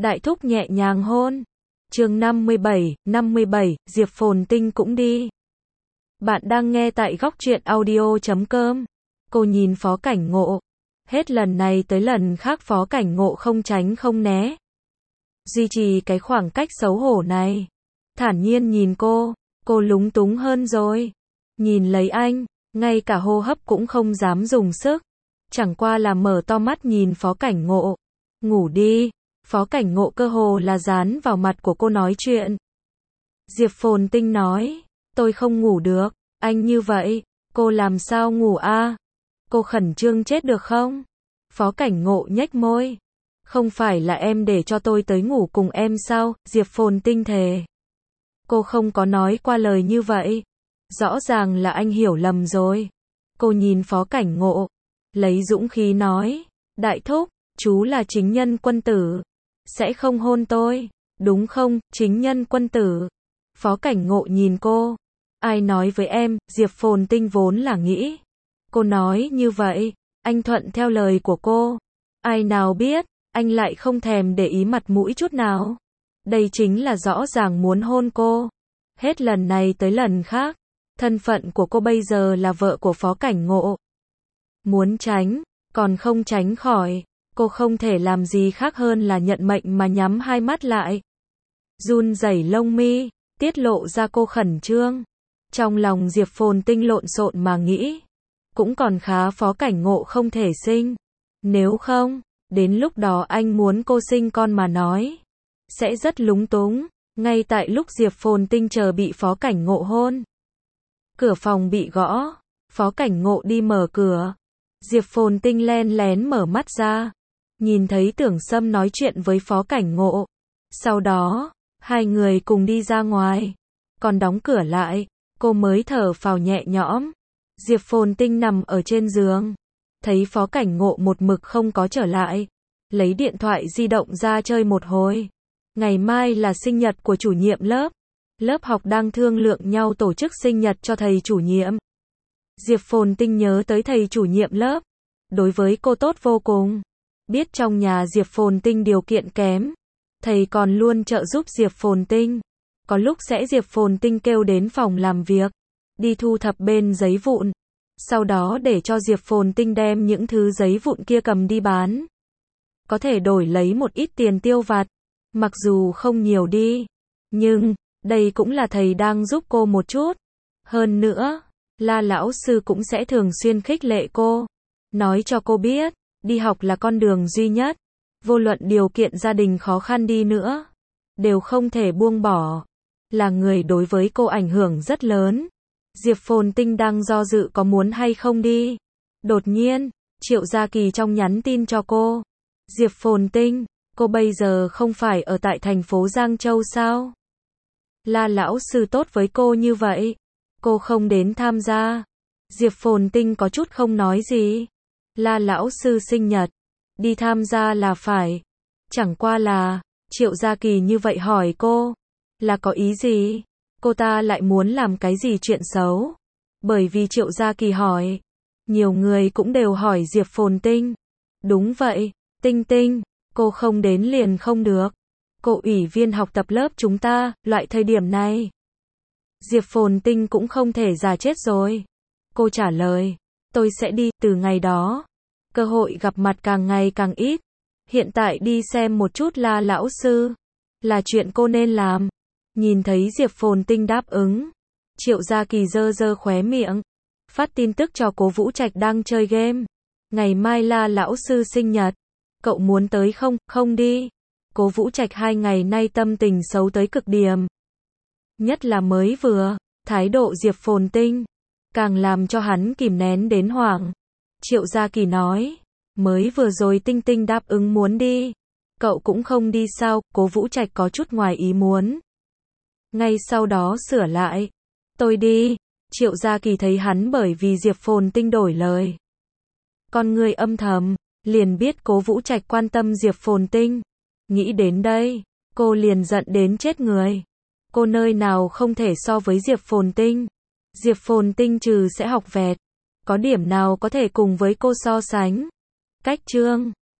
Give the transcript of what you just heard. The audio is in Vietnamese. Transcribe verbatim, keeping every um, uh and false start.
Đại thúc nhẹ nhàng hôn. Chương năm mươi bảy, năm mươi bảy, Diệp Phồn Tinh cũng đi. Bạn đang nghe tại góc truyện audio chấm com. Cô nhìn Phó Cảnh Ngộ. Hết lần này tới lần khác Phó Cảnh Ngộ không tránh không né. Duy trì cái khoảng cách xấu hổ này. Thản nhiên nhìn cô, cô lúng túng hơn rồi. Nhìn lấy anh, ngay cả hô hấp cũng không dám dùng sức. Chẳng qua là mở to mắt nhìn Phó Cảnh Ngộ. Ngủ đi. Phó Cảnh Ngộ cơ hồ là dán vào mặt của cô nói chuyện. Diệp Phồn Tinh nói, tôi không ngủ được, anh như vậy, cô làm sao ngủ a? Cô khẩn trương chết được không? Phó Cảnh Ngộ nhếch môi. Không phải là em để cho tôi tới ngủ cùng em sao? Diệp Phồn Tinh thề. Cô không có nói qua lời như vậy. Rõ ràng là anh hiểu lầm rồi. Cô nhìn Phó Cảnh Ngộ, lấy dũng khí nói, đại thúc, chú là chính nhân quân tử. Sẽ không hôn tôi, đúng không, chính nhân quân tử. Phó Cảnh Ngộ nhìn cô. Ai nói với em? Diệp Phồn Tinh vốn là nghĩ. Cô nói như vậy, anh thuận theo lời của cô. Ai nào biết, anh lại không thèm để ý mặt mũi chút nào. Đây chính là rõ ràng muốn hôn cô. Hết lần này tới lần khác, thân phận của cô bây giờ là vợ của Phó Cảnh Ngộ. Muốn tránh, còn không tránh khỏi. Cô không thể làm gì khác hơn là nhận mệnh mà nhắm hai mắt lại. Run rẩy lông mi, tiết lộ ra cô khẩn trương. Trong lòng Diệp Phồn Tinh lộn xộn mà nghĩ. Cũng còn khá Phó Cảnh Ngộ không thể sinh. Nếu không, đến lúc đó anh muốn cô sinh con mà nói. Sẽ rất lúng túng. Ngay tại lúc Diệp Phồn Tinh chờ bị Phó Cảnh Ngộ hôn. Cửa phòng bị gõ. Phó Cảnh Ngộ đi mở cửa. Diệp Phồn Tinh len lén mở mắt ra. Nhìn thấy Tưởng Sâm nói chuyện với Phó Cảnh Ngộ. Sau đó, hai người cùng đi ra ngoài. Còn đóng cửa lại, cô mới thở phào nhẹ nhõm. Diệp Phồn Tinh nằm ở trên giường. Thấy Phó Cảnh Ngộ một mực không có trở lại. Lấy điện thoại di động ra chơi một hồi. Ngày mai là sinh nhật của chủ nhiệm lớp. Lớp học đang thương lượng nhau tổ chức sinh nhật cho thầy chủ nhiệm. Diệp Phồn Tinh nhớ tới thầy chủ nhiệm lớp. Đối với cô tốt vô cùng. Biết trong nhà Diệp Phồn Tinh điều kiện kém. Thầy còn luôn trợ giúp Diệp Phồn Tinh. Có lúc sẽ Diệp Phồn Tinh kêu đến phòng làm việc. Đi thu thập bên giấy vụn. Sau đó để cho Diệp Phồn Tinh đem những thứ giấy vụn kia cầm đi bán. Có thể đổi lấy một ít tiền tiêu vặt. Mặc dù không nhiều đi. Nhưng, đây cũng là thầy đang giúp cô một chút. Hơn nữa, La lão sư cũng sẽ thường xuyên khích lệ cô. Nói cho cô biết. Đi học là con đường duy nhất. Vô luận điều kiện gia đình khó khăn đi nữa. Đều không thể buông bỏ. Là người đối với cô ảnh hưởng rất lớn. Diệp Phồn Tinh đang do dự có muốn hay không đi. Đột nhiên, Triệu Gia Kỳ trong nhắn tin cho cô. Diệp Phồn Tinh, cô bây giờ không phải ở tại thành phố Giang Châu sao? La lão sư tốt với cô như vậy. Cô không đến tham gia. Diệp Phồn Tinh có chút không nói gì. La lão sư sinh nhật. Đi tham gia là phải. Chẳng qua là, Triệu Gia Kỳ như vậy hỏi cô. Là có ý gì? Cô ta lại muốn làm cái gì chuyện xấu? Bởi vì Triệu Gia Kỳ hỏi. Nhiều người cũng đều hỏi Diệp Phồn Tinh. Đúng vậy, Tinh Tinh, cô không đến liền không được. Cô ủy viên học tập lớp chúng ta, loại thời điểm này. Diệp Phồn Tinh cũng không thể già chết rồi. Cô trả lời. Tôi sẽ đi, từ ngày đó. Cơ hội gặp mặt càng ngày càng ít. Hiện tại đi xem một chút La lão sư. Là chuyện cô nên làm. Nhìn thấy Diệp Phồn Tinh đáp ứng. Triệu Gia Kỳ giơ giơ khóe miệng. Phát tin tức cho Cố Vũ Trạch đang chơi game. Ngày mai La lão sư sinh nhật. Cậu muốn tới không? Không đi. Cố Vũ Trạch hai ngày nay tâm tình xấu tới cực điểm. Nhất là mới vừa. Thái độ Diệp Phồn Tinh. Càng làm cho hắn kìm nén đến hoảng. Triệu Gia Kỳ nói. Mới vừa rồi Tinh Tinh đáp ứng muốn đi. Cậu cũng không đi sao? Cố Vũ Trạch có chút ngoài ý muốn. Ngay sau đó sửa lại. Tôi đi. Triệu Gia Kỳ thấy hắn bởi vì Diệp Phồn Tinh đổi lời. Con người âm thầm. Liền biết Cố Vũ Trạch quan tâm Diệp Phồn Tinh. Nghĩ đến đây. Cô liền giận đến chết người. Cô nơi nào không thể so với Diệp Phồn Tinh. Diệp Phồn Tinh trừ sẽ học vẹt. Có điểm nào có thể cùng với cô so sánh? Cách chương